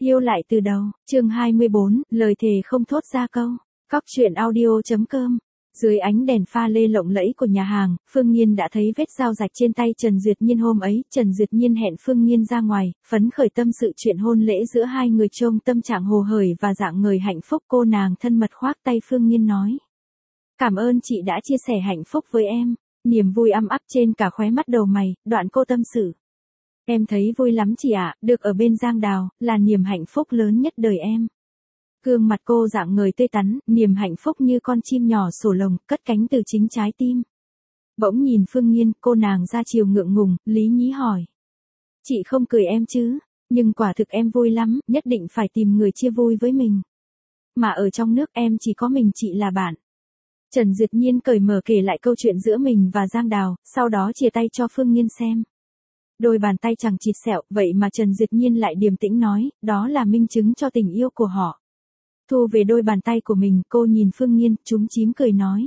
Yêu lại từ đầu, chương 24, lời thề không thốt ra câu. Cóc truyện audio.com. Dưới ánh đèn pha lê lộng lẫy của nhà hàng, Phương Nhiên đã thấy vết dao rạch trên tay Trần Duyệt Nhiên hôm ấy. Trần Duyệt Nhiên hẹn Phương Nhiên ra ngoài, phấn khởi tâm sự chuyện hôn lễ giữa hai người, trông tâm trạng hồ hởi và dạng người hạnh phúc. Cô nàng thân mật khoác tay Phương Nhiên nói: cảm ơn chị đã chia sẻ hạnh phúc với em. Niềm vui ăm ắp trên cả khóe mắt đầu mày, đoạn cô tâm sự: em thấy vui lắm chị ạ, được ở bên Giang Đào, là niềm hạnh phúc lớn nhất đời em. Gương mặt cô rạng ngời tươi tắn, niềm hạnh phúc như con chim nhỏ sổ lồng, cất cánh từ chính trái tim. Bỗng nhìn Phương Nhiên, cô nàng ra chiều ngượng ngùng, lý nhí hỏi: chị không cười em chứ? Nhưng quả thực em vui lắm, nhất định phải tìm người chia vui với mình. Mà ở trong nước em chỉ có mình chị là bạn. Trần Duyệt Nhiên cởi mở kể lại câu chuyện giữa mình và Giang Đào, sau đó chia tay cho Phương Nhiên xem. Đôi bàn tay chẳng chịt sẹo, vậy mà Trần Duyệt Nhiên lại điềm tĩnh nói, đó là minh chứng cho tình yêu của họ. Thu về đôi bàn tay của mình, cô nhìn Phương Nhiên, chúm chím cười nói: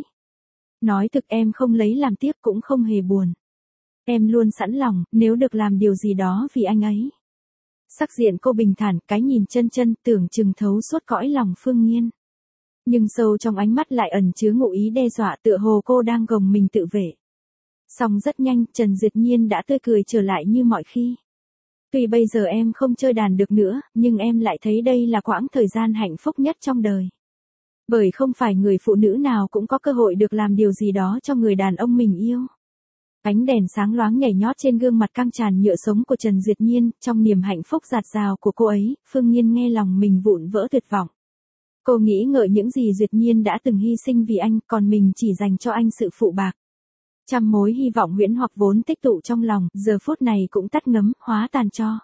nói thực em không lấy làm tiếc cũng không hề buồn. Em luôn sẵn lòng, nếu được làm điều gì đó vì anh ấy. Sắc diện cô bình thản, cái nhìn chân chân, tưởng chừng thấu suốt cõi lòng Phương Nhiên. Nhưng sâu trong ánh mắt lại ẩn chứa ngụ ý đe dọa, tựa hồ cô đang gồng mình tự vệ. Xong rất nhanh, Trần Duyệt Nhiên đã tươi cười trở lại như mọi khi. Tuy bây giờ em không chơi đàn được nữa, nhưng em lại thấy đây là quãng thời gian hạnh phúc nhất trong đời. Bởi không phải người phụ nữ nào cũng có cơ hội được làm điều gì đó cho người đàn ông mình yêu. Ánh đèn sáng loáng nhảy nhót trên gương mặt căng tràn nhựa sống của Trần Duyệt Nhiên, trong niềm hạnh phúc dạt dào của cô ấy, Phương Nhiên nghe lòng mình vụn vỡ tuyệt vọng. Cô nghĩ ngợi những gì Duyệt Nhiên đã từng hy sinh vì anh, còn mình chỉ dành cho anh sự phụ bạc. Trăm mối hy vọng huyễn hoặc vốn tích tụ trong lòng, giờ phút này cũng tắt ngấm, hóa tàn tro.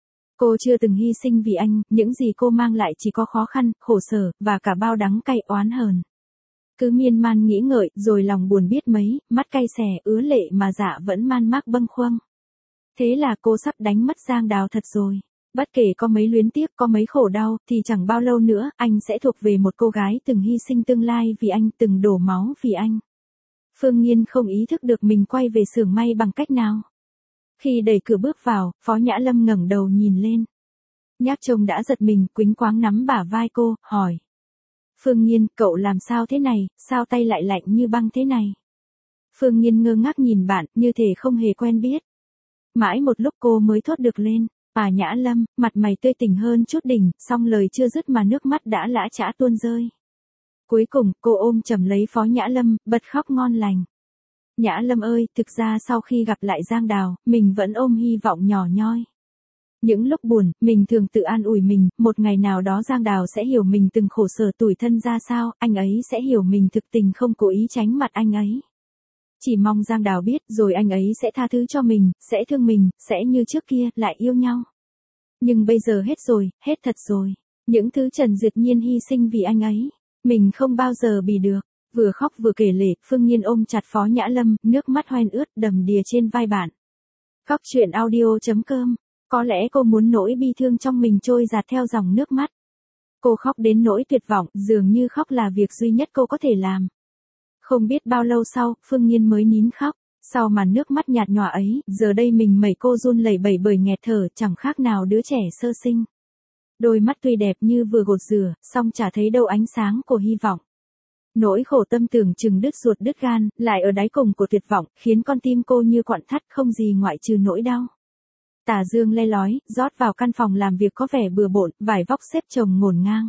Cô chưa từng hy sinh vì anh, những gì cô mang lại chỉ có khó khăn, khổ sở, và cả bao đắng cay oán hờn. Cứ miên man nghĩ ngợi, rồi lòng buồn biết mấy, mắt cay xè, ứa lệ mà dạ vẫn man mác bâng khuâng. Thế là cô sắp đánh mất Giang Đào thật rồi. Bất kể có mấy luyến tiếc, có mấy khổ đau, thì chẳng bao lâu nữa, anh sẽ thuộc về một cô gái từng hy sinh tương lai vì anh, từng đổ máu vì anh. Phương Nhiên không ý thức được mình quay về xưởng may bằng cách nào. Khi đẩy cửa bước vào, Phó Nhã Lâm ngẩng đầu nhìn lên. Nhác chồng đã giật mình, quýnh quáng nắm bả vai cô, hỏi: Phương Nhiên, cậu làm sao thế này, sao tay lại lạnh như băng thế này? Phương Nhiên ngơ ngác nhìn bạn, như thể không hề quen biết. Mãi một lúc cô mới thốt được lên: à Nhã Lâm, mặt mày tươi tỉnh hơn chút đỉnh, xong lời chưa dứt mà nước mắt đã lã chã tuôn rơi. Cuối cùng, cô ôm chầm lấy Phó Nhã Lâm, bật khóc ngon lành. Nhã Lâm ơi, thực ra sau khi gặp lại Giang Đào, mình vẫn ôm hy vọng nhỏ nhoi. Những lúc buồn, mình thường tự an ủi mình, một ngày nào đó Giang Đào sẽ hiểu mình từng khổ sở tủi thân ra sao, anh ấy sẽ hiểu mình thực tình không cố ý tránh mặt anh ấy. Chỉ mong Giang Đào biết, rồi anh ấy sẽ tha thứ cho mình, sẽ thương mình, sẽ như trước kia, lại yêu nhau. Nhưng bây giờ hết rồi, hết thật rồi. Những thứ Trần Duyệt Nhiên hy sinh vì anh ấy, mình không bao giờ bì được. Vừa khóc vừa kể lể, Phương Nhiên ôm chặt Phó Nhã Lâm, nước mắt hoen ướt đầm đìa trên vai bạn. Cóc truyện audio.com. Có lẽ cô muốn nỗi bi thương trong mình trôi dạt theo dòng nước mắt. Cô khóc đến nỗi tuyệt vọng, dường như khóc là việc duy nhất cô có thể làm. Không biết bao lâu sau, Phương Nhiên mới nín khóc. Sau màn nước mắt nhạt nhòa ấy, giờ đây mình mẩy cô run lẩy bẩy bởi nghẹt thở, chẳng khác nào đứa trẻ sơ sinh. Đôi mắt tuy đẹp như vừa gột rửa, song chả thấy đâu ánh sáng của hy vọng. Nỗi khổ tâm tưởng chừng đứt ruột đứt gan, lại ở đáy cùng của tuyệt vọng, khiến con tim cô như quặn thắt, không gì ngoại trừ nỗi đau. Tà dương le lói, rót vào căn phòng làm việc có vẻ bừa bộn, vải vóc xếp chồng ngổn ngang.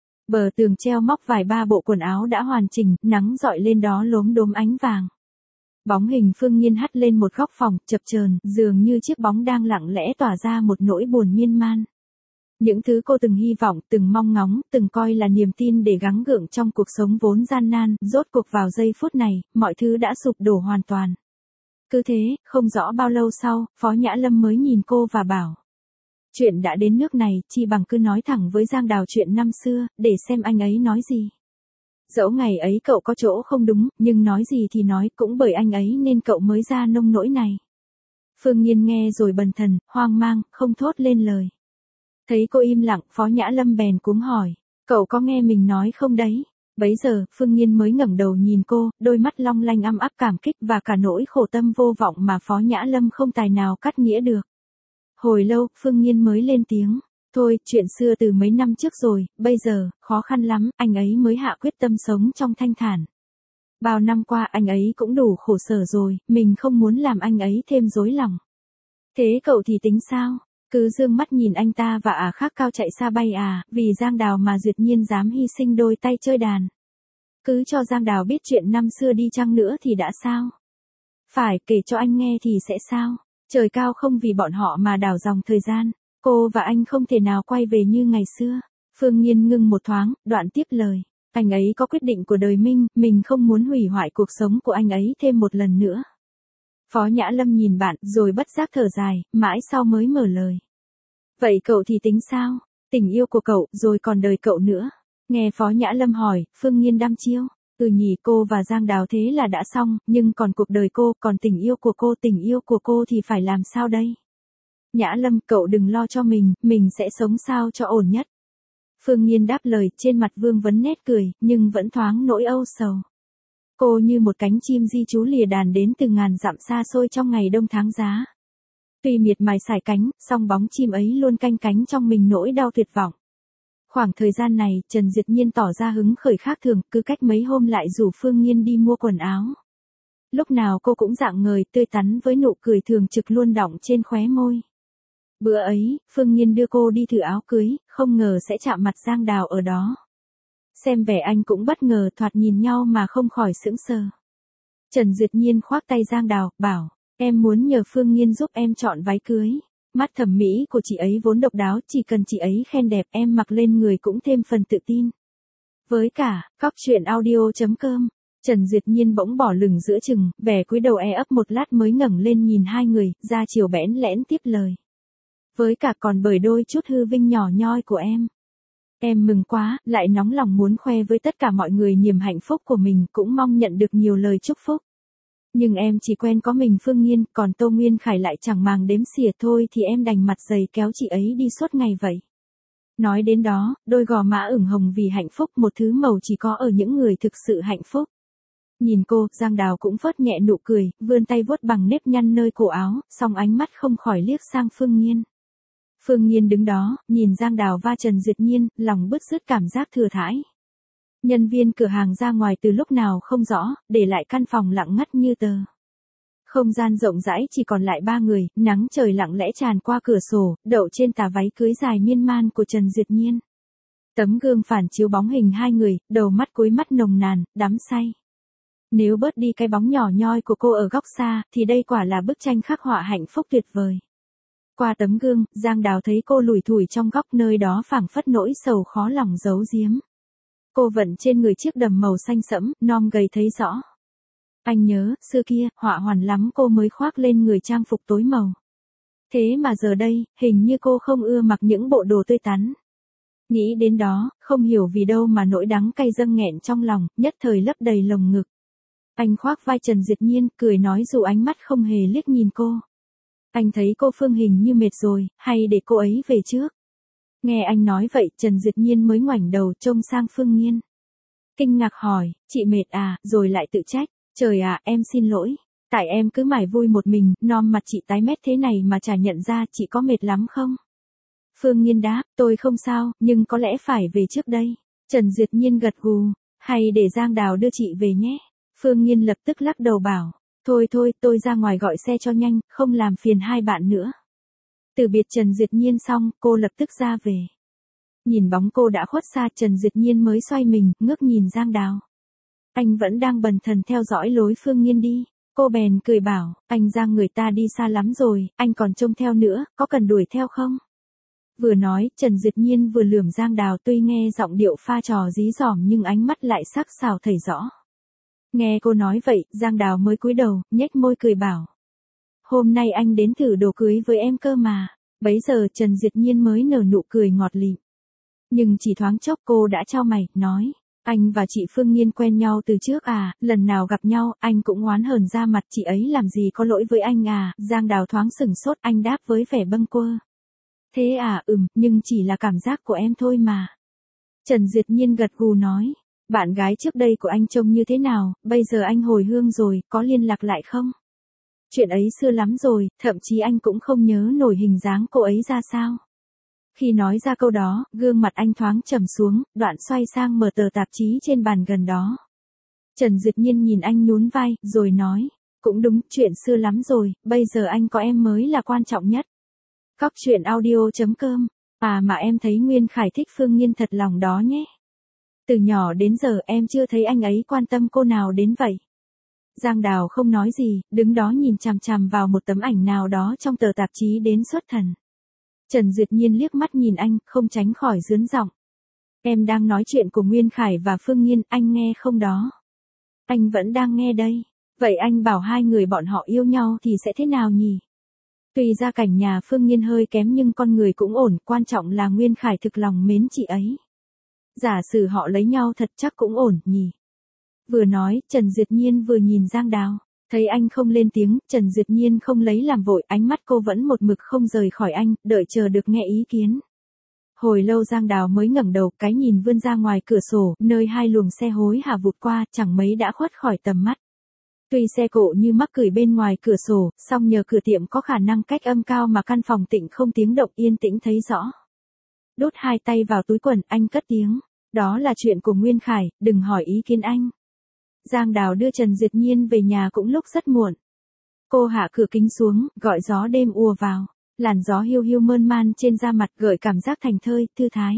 Bờ tường treo móc vài ba bộ quần áo đã hoàn chỉnh, nắng dọi lên đó lốm đốm ánh vàng. Bóng hình Phương Nhiên hắt lên một góc phòng, chập chờn, dường như chiếc bóng đang lặng lẽ tỏa ra một nỗi buồn miên man. Những thứ cô từng hy vọng, từng mong ngóng, từng coi là niềm tin để gắng gượng trong cuộc sống vốn gian nan, rốt cuộc vào giây phút này, mọi thứ đã sụp đổ hoàn toàn. Cứ thế, không rõ bao lâu sau, Phó Nhã Lâm mới nhìn cô và bảo: chuyện đã đến nước này, chi bằng cứ nói thẳng với Giang Đào chuyện năm xưa, để xem anh ấy nói gì. Dẫu ngày ấy cậu có chỗ không đúng, nhưng nói gì thì nói, cũng bởi anh ấy nên cậu mới ra nông nỗi này. Phương Nhiên nghe rồi bần thần, hoang mang, không thốt lên lời. Thấy cô im lặng, Phó Nhã Lâm bèn cuống hỏi: cậu có nghe mình nói không đấy? Bấy giờ, Phương Nhiên mới ngẩng đầu nhìn cô, đôi mắt long lanh ăm áp cảm kích và cả nỗi khổ tâm vô vọng mà Phó Nhã Lâm không tài nào cắt nghĩa được. Hồi lâu, Phương Nhiên mới lên tiếng: Thôi, chuyện xưa từ mấy năm trước rồi, bây giờ, khó khăn lắm, anh ấy mới hạ quyết tâm sống trong thanh thản. Bao năm qua anh ấy cũng đủ khổ sở rồi, mình không muốn làm anh ấy thêm rối lòng. Thế cậu thì tính sao? Cứ dương mắt nhìn anh ta và khác cao chạy xa bay vì Giang Đào mà Duyệt Nhiên dám hy sinh đôi tay chơi đàn. Cứ cho Giang Đào biết chuyện năm xưa đi chăng nữa thì đã sao? Phải kể cho anh nghe thì sẽ sao? Trời cao không vì bọn họ mà đảo dòng thời gian. Cô và anh không thể nào quay về như ngày xưa. Phương Nhiên ngưng một thoáng, đoạn tiếp lời. Anh ấy có quyết định của đời mình không muốn hủy hoại cuộc sống của anh ấy thêm một lần nữa. Phó Nhã Lâm nhìn bạn rồi bất giác thở dài, mãi sau mới mở lời. Vậy cậu thì tính sao? Tình yêu của cậu rồi còn đời cậu nữa. Nghe Phó Nhã Lâm hỏi, Phương Nhiên đăm chiêu. Nhỉ, cô và Giang Đào thế là đã xong, nhưng còn cuộc đời cô, còn tình yêu của cô thì phải làm sao đây? Nhã Lâm, cậu đừng lo cho mình sẽ sống sao cho ổn nhất. Phương Nhiên đáp lời, trên mặt vương vấn nét cười, nhưng vẫn thoáng nỗi âu sầu. Cô như một cánh chim di trú lìa đàn đến từ ngàn dặm xa xôi trong ngày đông tháng giá. Tuy miệt mài sải cánh, song bóng chim ấy luôn canh cánh trong mình nỗi đau tuyệt vọng. Khoảng thời gian này, Trần Duyệt Nhiên tỏ ra hứng khởi khác thường, cứ cách mấy hôm lại rủ Phương Nhiên đi mua quần áo. Lúc nào cô cũng rạng ngời, tươi tắn với nụ cười thường trực luôn đọng trên khóe môi. Bữa ấy, Phương Nhiên đưa cô đi thử áo cưới, không ngờ sẽ chạm mặt Giang Đào ở đó. Xem vẻ anh cũng bất ngờ, thoạt nhìn nhau mà không khỏi sững sờ. Trần Duyệt Nhiên khoác tay Giang Đào, bảo, em muốn nhờ Phương Nhiên giúp em chọn váy cưới. Mắt thẩm mỹ của chị ấy vốn độc đáo, chỉ cần chị ấy khen đẹp em mặc lên người cũng thêm phần tự tin. Với cả, cóc truyện audio.com, Trần Duyệt Nhiên bỗng bỏ lửng giữa chừng, vẻ cúi đầu ấp một lát mới ngẩng lên nhìn hai người, ra chiều bẽn lẽn tiếp lời. Với cả còn bởi đôi chút hư vinh nhỏ nhoi của em. Em mừng quá, lại nóng lòng muốn khoe với tất cả mọi người niềm hạnh phúc của mình, cũng mong nhận được nhiều lời chúc phúc. Nhưng em chỉ quen có mình Phương Nhiên, còn Tô Nguyên Khải lại chẳng màng đếm xỉa, thôi thì em đành mặt dày kéo chị ấy đi suốt ngày vậy. Nói đến đó, đôi gò má ửng hồng vì hạnh phúc, một thứ màu chỉ có ở những người thực sự hạnh phúc. Nhìn cô, Giang Đào cũng phớt nhẹ nụ cười, vươn tay vuốt bằng nếp nhăn nơi cổ áo, song ánh mắt không khỏi liếc sang Phương Nhiên. Phương Nhiên đứng đó, nhìn Giang Đào va Trần Duyệt Nhiên, lòng bứt rứt cảm giác thừa thãi. Nhân viên cửa hàng ra ngoài từ lúc nào không rõ, để lại căn phòng lặng ngắt như tờ. Không gian rộng rãi chỉ còn lại ba người, nắng trời lặng lẽ tràn qua cửa sổ, đậu trên tà váy cưới dài miên man của Trần Duyệt Nhiên. Tấm gương phản chiếu bóng hình hai người, đầu mắt cuối mắt nồng nàn, đắm say. Nếu bớt đi cái bóng nhỏ nhoi của cô ở góc xa, thì đây quả là bức tranh khắc họa hạnh phúc tuyệt vời. Qua tấm gương, Giang Đào thấy cô lủi thủi trong góc, nơi đó phảng phất nỗi sầu khó lòng giấu giếm. Cô vận trên người chiếc đầm màu xanh sẫm, non gầy thấy rõ. Anh nhớ, xưa kia, họa hoàn lắm cô mới khoác lên người trang phục tối màu. Thế mà giờ đây, hình như cô không ưa mặc những bộ đồ tươi tắn. Nghĩ đến đó, không hiểu vì đâu mà nỗi đắng cay dâng nghẹn trong lòng, nhất thời lấp đầy lồng ngực. Anh khoác vai Trần Duyệt Nhiên, cười nói dù ánh mắt không hề liếc nhìn cô. Anh thấy cô Phương hình như mệt rồi, hay để cô ấy về trước. Nghe anh nói vậy, Trần Duyệt Nhiên mới ngoảnh đầu trông sang Phương Nhiên. Kinh ngạc hỏi, chị mệt rồi lại tự trách. Trời em xin lỗi. Tại em cứ mải vui một mình, mặt chị tái mét thế này mà chả nhận ra chị có mệt lắm không? Phương Nhiên đáp, tôi không sao, nhưng có lẽ phải về trước đây. Trần Duyệt Nhiên gật gù, hay để Giang Đào đưa chị về nhé. Phương Nhiên lập tức lắc đầu bảo, thôi tôi ra ngoài gọi xe cho nhanh, không làm phiền hai bạn nữa. Từ biệt Trần Duyệt Nhiên xong, cô lập tức ra về. Nhìn bóng cô đã khuất xa, Trần Duyệt Nhiên mới xoay mình, ngước nhìn Giang Đào. Anh vẫn đang bần thần theo dõi lối Phương Nhiên đi. Cô bèn cười bảo, anh Giang người ta đi xa lắm rồi, anh còn trông theo nữa, có cần đuổi theo không? Vừa nói, Trần Duyệt Nhiên vừa lườm Giang Đào, tuy nghe giọng điệu pha trò dí dỏm nhưng ánh mắt lại sắc sảo thấy rõ. Nghe cô nói vậy, Giang Đào mới cúi đầu, nhếch môi cười bảo. Hôm nay anh đến thử đồ cưới với em cơ mà. Bấy giờ Trần Duyệt Nhiên mới nở nụ cười ngọt lịm. Nhưng chỉ thoáng chốc cô đã chau mày, nói. Anh và chị Phương Nhiên quen nhau từ trước lần nào gặp nhau, anh cũng oán hờn ra mặt, chị ấy làm gì có lỗi với anh Giang Đào thoáng sửng sốt, anh đáp với vẻ bâng quơ. Thế nhưng chỉ là cảm giác của em thôi mà. Trần Duyệt Nhiên gật gù nói. Bạn gái trước đây của anh trông như thế nào, bây giờ anh hồi hương rồi, có liên lạc lại không? Chuyện ấy xưa lắm rồi, thậm chí anh cũng không nhớ nổi hình dáng cô ấy ra sao. Khi nói ra câu đó, gương mặt anh thoáng trầm xuống, đoạn xoay sang mở tờ tạp chí trên bàn gần đó. Trần Duyệt Nhiên nhìn anh nhún vai, rồi nói, cũng đúng, chuyện xưa lắm rồi, bây giờ anh có em mới là quan trọng nhất. Cóc truyện audio.com. À mà em thấy Nguyên Khải thích Phương Nhiên thật lòng đó nhé. Từ nhỏ đến giờ em chưa thấy anh ấy quan tâm cô nào đến vậy. Giang Đào không nói gì, đứng đó nhìn chằm chằm vào một tấm ảnh nào đó trong tờ tạp chí đến xuất thần. Trần Duyệt Nhiên liếc mắt nhìn anh, không tránh khỏi rướn giọng. Em đang nói chuyện của Nguyên Khải và Phương Nhiên, anh nghe không đó? Anh vẫn đang nghe đây. Vậy anh bảo hai người bọn họ yêu nhau thì sẽ thế nào nhỉ? Tuy gia cảnh nhà Phương Nhiên hơi kém nhưng con người cũng ổn, quan trọng là Nguyên Khải thực lòng mến chị ấy. Giả sử họ lấy nhau thật chắc cũng ổn nhỉ? Vừa nói, Trần Duyệt Nhiên vừa nhìn Giang Đào. Thấy anh không lên tiếng, Trần Duyệt Nhiên không lấy làm vội, ánh mắt cô vẫn một mực không rời khỏi anh, đợi chờ được nghe ý kiến. Hồi lâu Giang Đào mới ngẩng đầu, cái nhìn vươn ra ngoài cửa sổ, nơi hai luồng xe hối hả vụt qua, chẳng mấy đã khuất khỏi tầm mắt. Tuy xe cộ như mắc cười bên ngoài cửa sổ, song nhờ cửa tiệm có khả năng cách âm cao mà căn phòng tịnh không tiếng động, yên tĩnh thấy rõ. Đút hai tay vào túi quần, anh cất tiếng. Đó là chuyện của Nguyên Khải, đừng hỏi ý kiến anh. Giang Đào đưa Trần Duyệt Nhiên về nhà cũng lúc rất muộn. Cô hạ cửa kính xuống, gọi gió đêm ùa vào. Làn gió hiu hiu mơn man trên da mặt gợi cảm giác thành thơi, thư thái.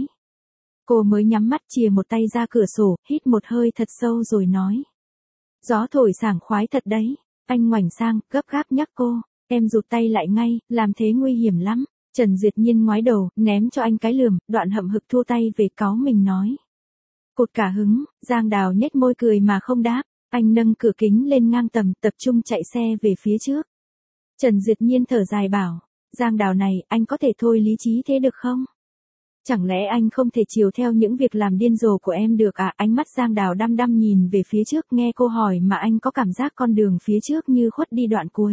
Cô mới nhắm mắt chìa một tay ra cửa sổ, hít một hơi thật sâu rồi nói. Gió thổi sảng khoái thật đấy. Anh ngoảnh sang, gấp gáp nhắc cô. Em rụt tay lại ngay, làm thế nguy hiểm lắm. Trần Duyệt Nhiên ngoái đầu, ném cho anh cái lườm, đoạn hậm hực thua tay về cáu mình nói. Cột cả hứng, Giang Đào nhếch môi cười mà không đáp. Anh nâng cửa kính lên ngang tầm, tập trung chạy xe về phía trước. Trần Duyệt Nhiên thở dài bảo. Giang Đào này, anh có thể thôi lý trí thế được không? Chẳng lẽ anh không thể chiều theo những việc làm điên rồ của em được à? Ánh mắt Giang Đào đăm đăm nhìn về phía trước, nghe cô hỏi mà anh có cảm giác con đường phía trước như khuất đi đoạn cuối.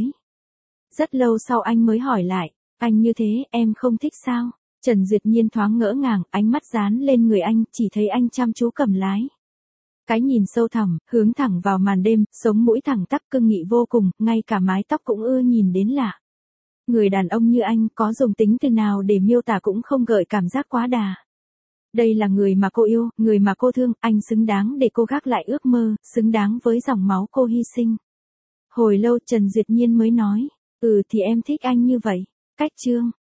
Rất lâu sau anh mới hỏi lại, anh như thế, em không thích sao? Trần Duyệt Nhiên thoáng ngỡ ngàng, ánh mắt dán lên người anh, chỉ thấy anh chăm chú cầm lái. Cái nhìn sâu thẳm, hướng thẳng vào màn đêm, sống mũi thẳng tắp cương nghị vô cùng, ngay cả mái tóc cũng ưa nhìn đến lạ. Người đàn ông như anh có dùng tính từ nào để miêu tả cũng không gợi cảm giác quá đà. Đây là người mà cô yêu, người mà cô thương, anh xứng đáng để cô gác lại ước mơ, xứng đáng với dòng máu cô hy sinh. Hồi lâu Trần Duyệt Nhiên mới nói, thì em thích anh như vậy. Cách chương.